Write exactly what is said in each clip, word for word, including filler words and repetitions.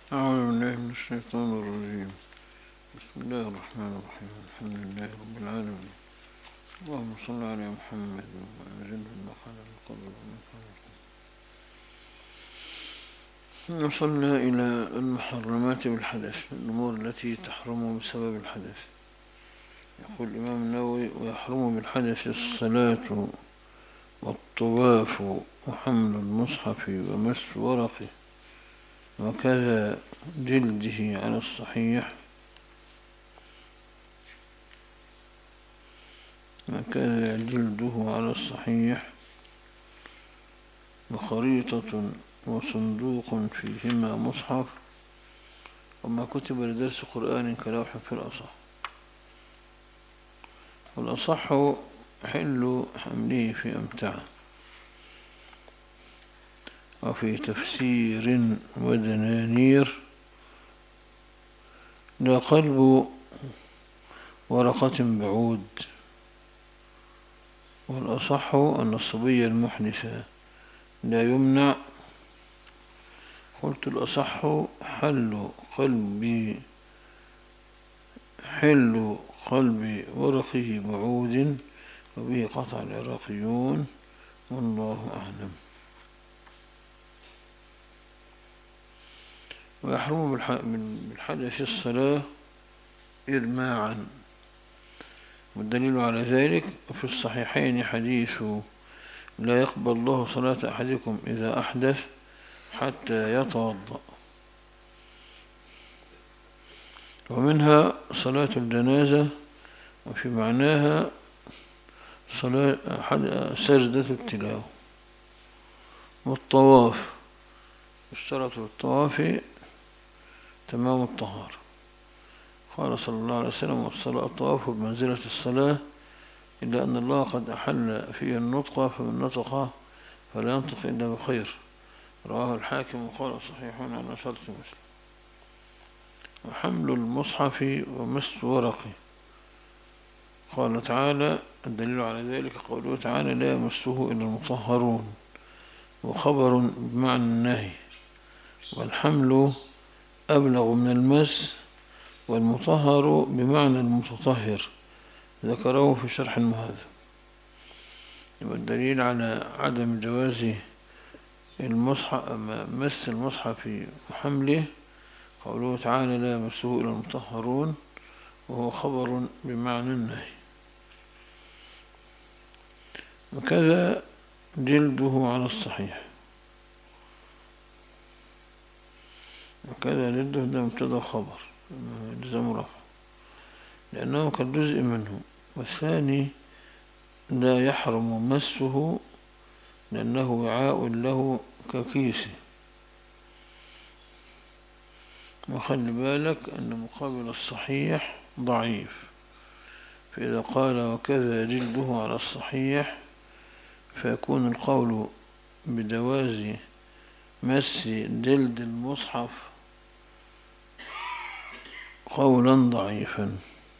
أعوذ بالله من الشيطان الرجيم. بسم الله الرحمن الرحيم. الحمد لله رب العالمين. اللهم صل على محمد وأنزله المقعد القبر ومن وصلنا إلى المحرمات بالحدث، الأمور التي تحرم بسبب الحدث. يقول الإمام النووي: ويحرم بالحدث الصلاة والطواف وحمل المصحف ومس ورقه وكذا جلده على الصحيح وكذا جلده على الصحيح وخريطة وصندوق فيهما مصحف وما كتب لدرس قرآن كلوح في الأصح. والأصح حل حمله في أمتعة وفي تفسير ودنانير لا قلب ورقة بعود. والأصح أن الصبي المحدث لا يمنع. قلت الأصح حل قلبي حل قلب ورقه بعود وبه قطع العراقيون والله أعلم. ويحرم بالحدث الصلاة إرماعا، والدليل على ذلك في الصحيحين حديث لا يقبل الله صلاة أحدكم إذا أحدث حتى يتوضأ. ومنها صلاة الجنازة، وفي معناها صلاة سجدة التلاوة. والطواف اشترط الطواف تمام الطهارة. قال صلى الله عليه وسلم: والصلاة الطواف بمنزلة الصلاة إلا أن الله قد أحل فيه النطق، فمن نطق فلا ينطق إلا بخير. رواه الحاكم وقال صحيح على شرط مسلم. وحمل المصحف ومس ورقه، قال تعالى: الدليل على ذلك قوله تعالى: لا يمسه إلا المطهرون، وخبر بمعنى النهي. والحمل أبلغ من المس، والمطهر بمعنى المتطهر، ذكره في شرح المهذب. والدليل على عدم جواز المصحف مس المصحف وحمله قوله تعالى: لا يمسه إلا المطهرون، وهو خبر بمعنى النهي. وكذا جلده على الصحيح، وكذا جلده ده مبتدا خبر يلزم رفع لأنه كالجزء منه. والثاني لا يحرم مسه لأنه وعاء له ككيسه. وخلي بالك أن مقابل الصحيح ضعيف، فإذا قال وكذا جلده على الصحيح فيكون القول بجواز مس جلد المصحف قولا ضعيفا.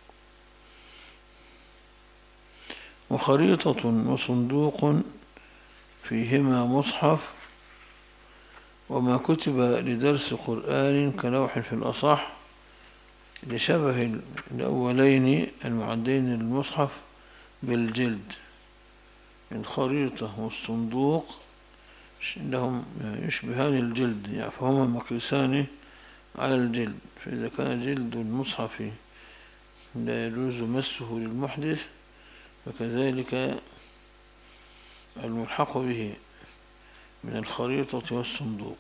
وخريطة وصندوق فيهما مصحف وما كتب لدرس قرآن كلوح في الأصح لشبه الأولين المعدين للمصحف بالجلد. الخريطة والصندوق لهم يشبهان الجلد، فهما مقيسان على الجلد. فإذا كان جلد المصحف لا يجوز مسه للمحدث، فكذلك الملحق به من الخريطة والصندوق.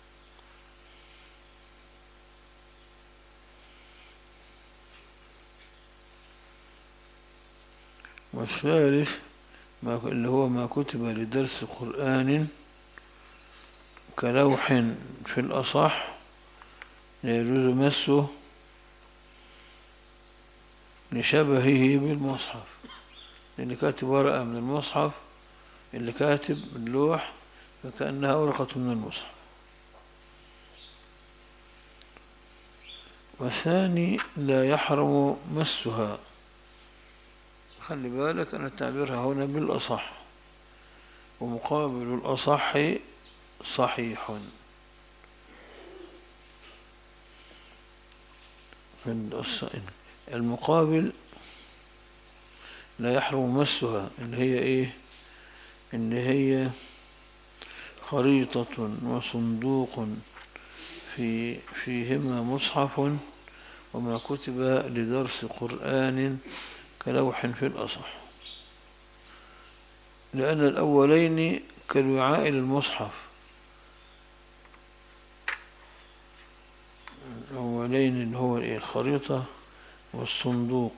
والثالث اللي هو ما كتب لدرس قرآن كلوح في الأصح لا يجوز مسه لشبهه بالمصحف، اللي كاتب ورقة من المصحف، اللي كاتب اللوح فكأنها ورقة من المصحف. والثاني لا يحرم مسها. خلي بالك أن تعبيرها هنا بالأصح، ومقابل الأصح صحيح. في الص- المقابل لا يحرم مسها، اللي هي ايه؟ اللي هي خريطة وصندوق في فيهما مصحف وما كتب لدرس قرآن كلوح في الأصح، لأن الأولين كالوعاء للمصحف. الأولين اللي هو إيه؟ الخريطة والصندوق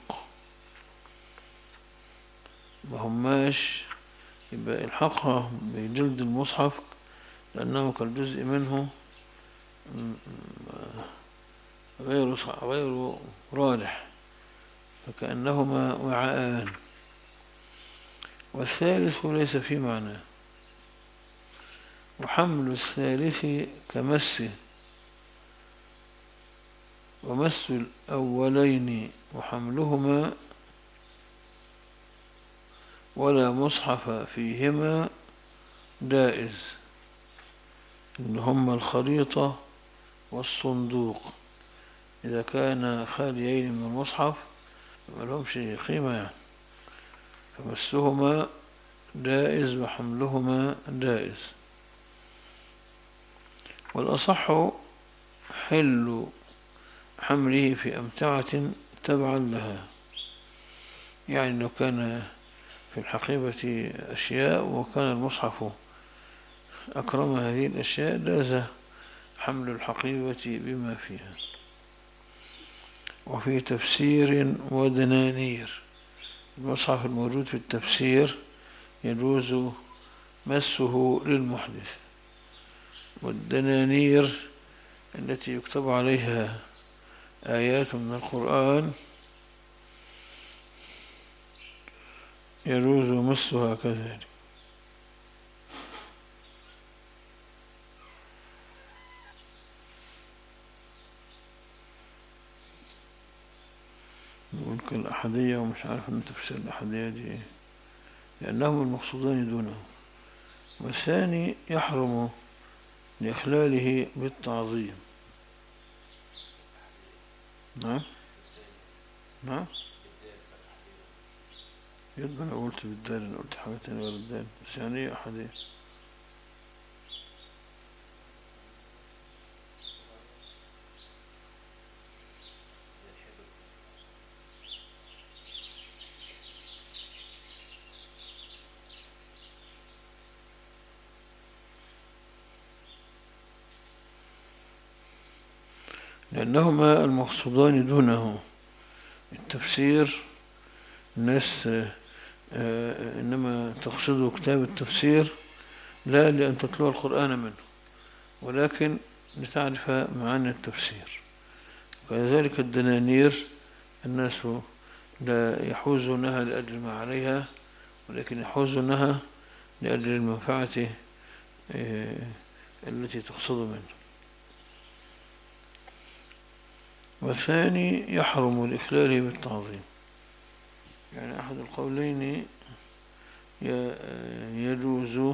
ما هماش، يبقى الحقها بجلد المصحف لأنه كالجزء منه غير غير راجح، فكأنهما وعاءان. والثالث ليس في معناه، وحمل الثالث كمسه، ومس الأولين وحملهما ولا مصحف فيهما جائز، اللي هما الخريطة والصندوق إذا كان خاليين من المصحف ما لهمش قيمة يعني، فمسهما جائز وحملهما جائز. والأصح حل حمله في أمتعة تبعا لها، يعني لو كان في الحقيبة أشياء وكان المصحف أكرم هذه الأشياء جاز حمل الحقيبة بما فيها. وفي تفسير ودنانير، المصحف الموجود في التفسير يجوز مسه للمحدث، والدنانير التي يكتب عليها آيات من القرآن يجوز مسها كذلك. ممكن الأحدية ومش عارف أن تفسير الأحدية دي لأنهم المقصودان دونه. والثاني يحرم لإخلاله بالتعظيم. نعم نعم يبقى أنا قلت بالدال، أنا قلت حاجة تانية غير الدال، بس يعني إيه أحدية؟ لأنهما المقصودان دونه. التفسير الناس إنما تقصد كتاب التفسير لا لأن تتلو القرآن منه، ولكن لتعرف معاني التفسير. وكذلك الدنانير الناس لا يحوزونها لأجل ما عليها، ولكن يحوزونها لأجل المنفعة التي تقصد منه. والثاني يحرم الإخلال بالتعظيم، يعني أحد القولين يجوز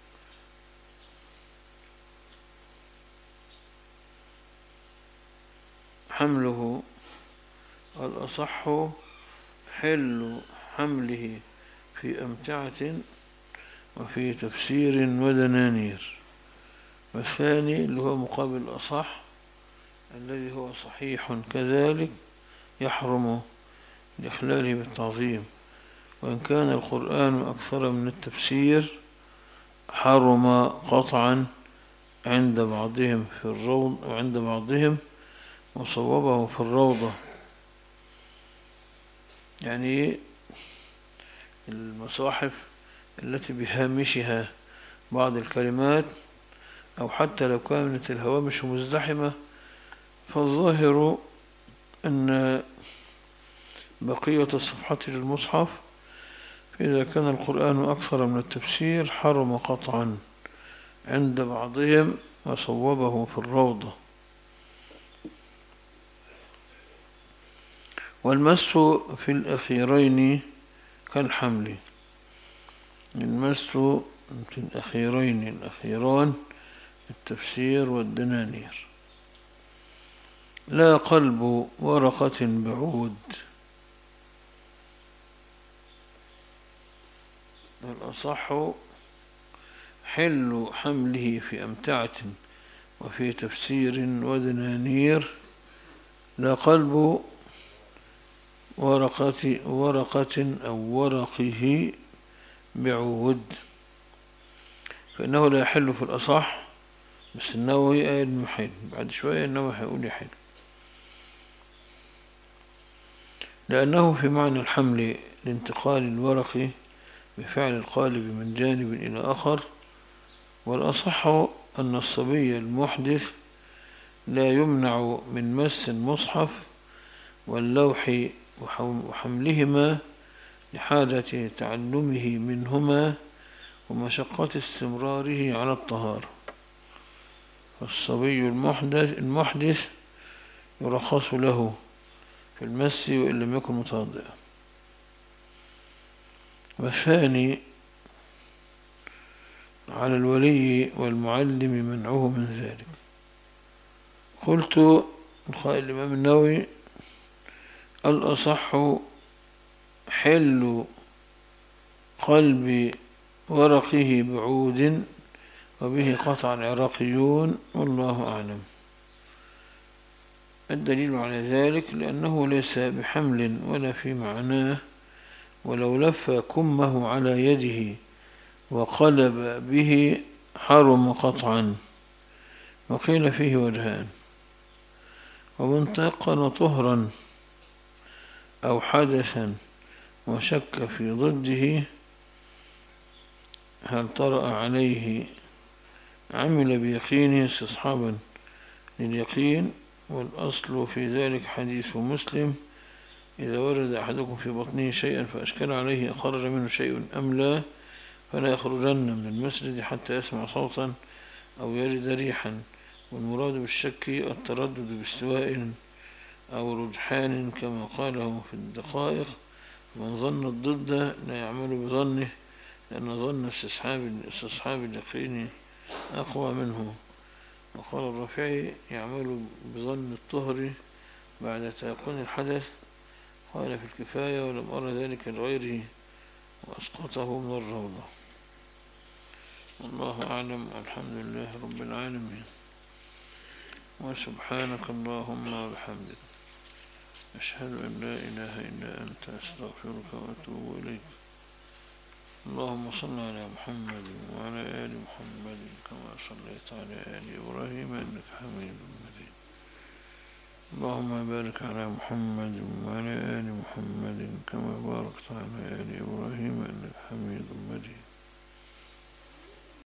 حمله. الأصح حل حمله في أمتعة وفي تفسير ودنانير. والثاني اللي هو مقابل الأصح الذي هو صحيح كذلك يحرم الإخلال بالتعظيم، وإن كان القرآن أكثر من التفسير حرم قطعا عند بعضهم في الروض، وعند بعضهم وصوبه في الروضة. يعني المصاحف التي بهامشها بعض الكلمات أو حتى لو كانت الهوامش مزدحمة، فالظاهر أن بقية الصفحة للمصحف فإذا كان القرآن أكثر من التفسير حرم قطعا عند بعضهم وصوبه في الروضة. والمس في الأخيرين كالحمل، المس في الأخيرين الأخيران التفسير والدنانير. لا قلب ورقة بعود. الأصح حل حمله في أمتعة وفي تفسير ودنانير، لا قلب ورقة, ورقة أو ورقه بعود، فإنه لا يحل في الأصح، بس النووي قال يحل، بعد شوية النووي هيقول يحل، لأنه في معنى الحمل لانتقال الورق بفعل القالب من جانب إلى آخر. والأصح أن الصبي المحدث لا يمنع من مس المصحف واللوح وحملهما لحاجة تعلمه منهما ومشقة استمراره على الطهارة. فالصبي المحدث, المحدث يرخص له في المس وإن لم يكن متوضئا. والثاني على الولي والمعلم منعه من ذلك. قلت القائل الإمام النووي الأصح حل قلب ورقه بعود، وبه قطع العراقيون، والله أعلم. الدليل على ذلك لأنه ليس بحمل ولا في معناه، ولو لف كمه على يده وقلب به حرم قطعا. وقيل فيه وجهان، ومن تيقن طهرا أو حدثا وشك في ضده هل طرأ عليه عمل بيقينه استصحابا لليقين. والأصل في ذلك حديث مسلم إذا ورد أحدكم في بطنه شيئا فأشكل عليه أخرج منه شيء أم لا فلا يخرجن من المسجد حتى يسمع صوتا أو يجد ريحا. والمراد بالشك التردد باستواء أو رجحان كما قاله في الدقائق. من ظن الضد لا يعمل بظنه، لأن ظن استصحاب استصحاب اليقين أقوى منه. وقال الرافعي يعمل بظن الطهر بعد تيقن الحدث. قال في الكفاية ولم أرى ذلك لغيره وأسقطه من الروضة. والله أعلم، والحمد لله رب العالمين. وسبحانك اللهم وبحمدك أشهد أن لا إله إلا أنت أستغفرك وأتوب إليك. اللهم صل على محمد وعلى آل محمد كما صليت على آل إبراهيم إنك حميد مجيد. اللهم بارك على محمد وعلى آل محمد كما باركت على آل إبراهيم إنك حميد